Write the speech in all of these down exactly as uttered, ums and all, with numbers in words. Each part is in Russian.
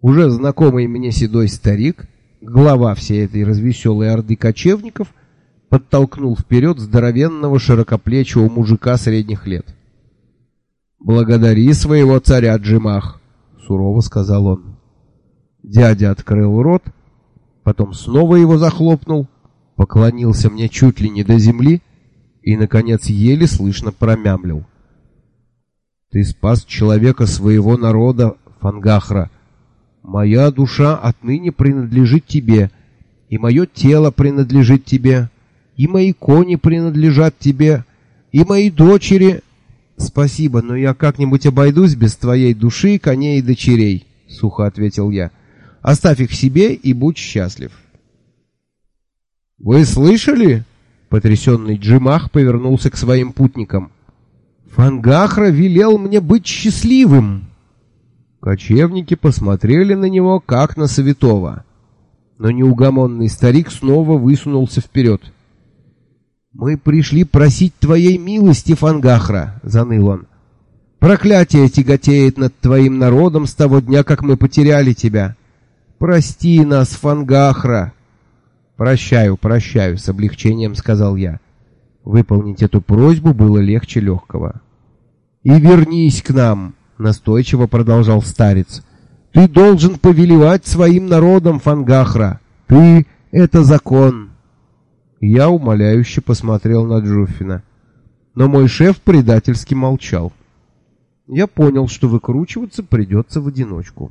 Уже знакомый мне седой старик, глава всей этой развеселой орды кочевников, подтолкнул вперед здоровенного широкоплечего мужика средних лет. «Благодари своего царя, Джимах», — сурово сказал он. Дядя открыл рот, потом снова его захлопнул, поклонился мне чуть ли не до земли и, наконец, еле слышно промямлил: «Ты спас человека своего народа, Фангахра. Моя душа отныне принадлежит тебе, и мое тело принадлежит тебе, и мои кони принадлежат тебе, и мои дочери...» «Спасибо, но я как-нибудь обойдусь без твоей души, коней и дочерей», — сухо ответил я. «Оставь их себе и будь счастлив». «Вы слышали?» — потрясенный Джимах повернулся к своим путникам. «Фангахра велел мне быть счастливым». Кочевники посмотрели на него, как на святого. Но неугомонный старик снова высунулся вперед. «Мы пришли просить твоей милости, Фангахра», — заныл он. «Проклятие тяготеет над твоим народом с того дня, как мы потеряли тебя. Прости нас, Фангахра». «Прощаю, прощаю», — с облегчением сказал я. Выполнить эту просьбу было легче легкого. «И вернись к нам», — настойчиво продолжал старец. «Ты должен повелевать своим народом, Фангахра. Ты — это закон». Я умоляюще посмотрел на Джуффина, но мой шеф предательски молчал. Я понял, что выкручиваться придется в одиночку.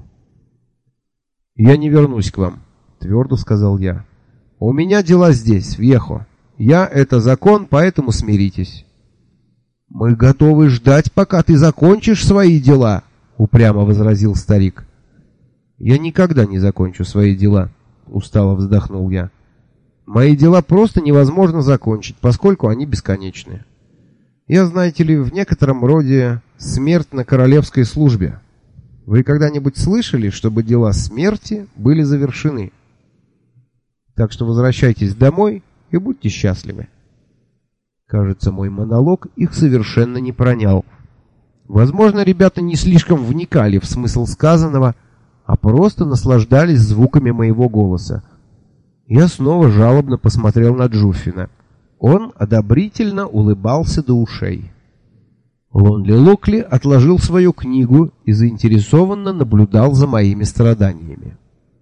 «Я не вернусь к вам», — твердо сказал я. «У меня дела здесь, в Вьехо. Я — это закон, поэтому смиритесь». «Мы готовы ждать, пока ты закончишь свои дела», — упрямо возразил старик. «Я никогда не закончу свои дела», — устало вздохнул я. «Мои дела просто невозможно закончить, поскольку они бесконечны. Я, знаете ли, в некотором роде смерть на королевской службе. Вы когда-нибудь слышали, чтобы дела смерти были завершены? Так что возвращайтесь домой и будьте счастливы». Кажется, мой монолог их совершенно не пронял. Возможно, ребята не слишком вникали в смысл сказанного, а просто наслаждались звуками моего голоса. Я снова жалобно посмотрел на Джуффина. Он одобрительно улыбался до ушей. Лонли Локли отложил свою книгу и заинтересованно наблюдал за моими страданиями.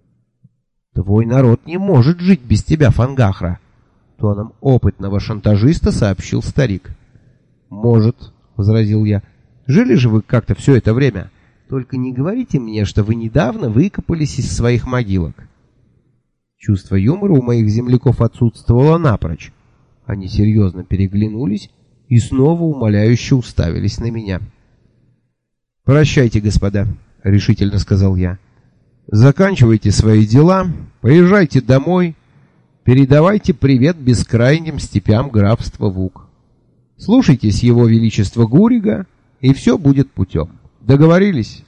«Твой народ не может жить без тебя, Фангахра», — тоном опытного шантажиста сообщил старик. «Может», — возразил я. «Жили же вы как-то все это время. Только не говорите мне, что вы недавно выкопались из своих могилок». Чувство юмора у моих земляков отсутствовало напрочь. Они серьезно переглянулись и снова умоляюще уставились на меня. «Прощайте, господа», — решительно сказал я. «Заканчивайте свои дела, поезжайте домой, передавайте привет бескрайним степям графства Вук. Слушайтесь его величества Гурига, и все будет путем. Договорились?»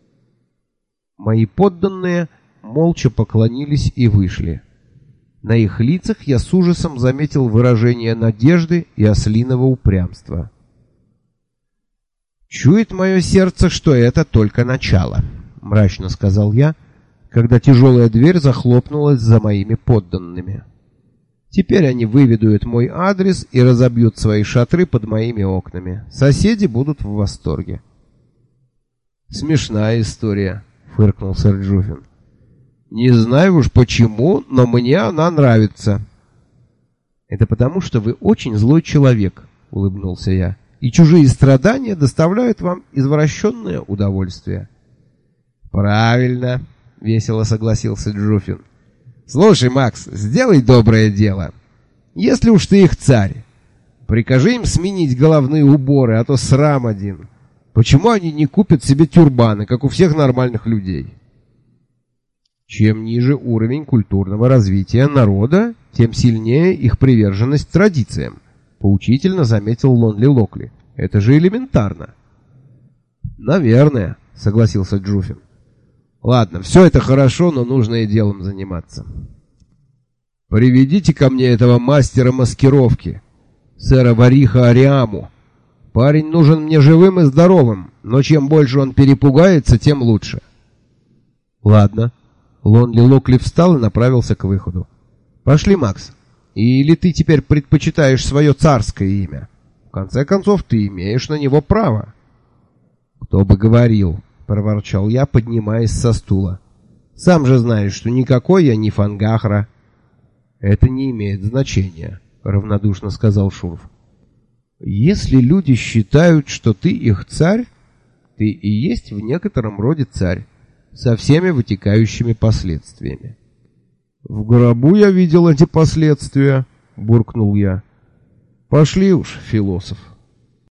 Мои подданные молча поклонились и вышли. На их лицах я с ужасом заметил выражение надежды и ослиного упрямства. «Чует мое сердце, что это только начало», — мрачно сказал я, когда тяжелая дверь захлопнулась за моими подданными. «Теперь они выведают мой адрес и разобьют свои шатры под моими окнами. Соседи будут в восторге». «Смешная история», — фыркнул сэр Джуффин. «Не знаю уж почему, но мне она нравится». «Это потому, что вы очень злой человек», — улыбнулся я, «и чужие страдания доставляют вам извращенное удовольствие». «Правильно», — весело согласился Джуффин. «Слушай, Макс, сделай доброе дело. Если уж ты их царь, прикажи им сменить головные уборы, а то срам один. Почему они не купят себе тюрбаны, как у всех нормальных людей?» Чем ниже уровень культурного развития народа, тем сильнее их приверженность традициям, поучительно заметил Лонли Локли. Это же элементарно. Наверное, согласился Джуффин. Ладно, все это хорошо, но нужно и делом заниматься. Приведите ко мне этого мастера маскировки, сэра Вариха Ариаму. Парень нужен мне живым и здоровым, но чем больше он перепугается, тем лучше. Ладно. Лонли Локли встал и направился к выходу. Пошли, Макс. Или ты теперь предпочитаешь свое царское имя? В конце концов, ты имеешь на него право. Кто бы говорил, проворчал я, поднимаясь со стула. Сам же знаешь, что никакой я не Фангахра. Это не имеет значения, равнодушно сказал Шурф. Если люди считают, что ты их царь, ты и есть в некотором роде царь, со всеми вытекающими последствиями. В гробу я видел эти последствия, буркнул я. Пошли уж, философ.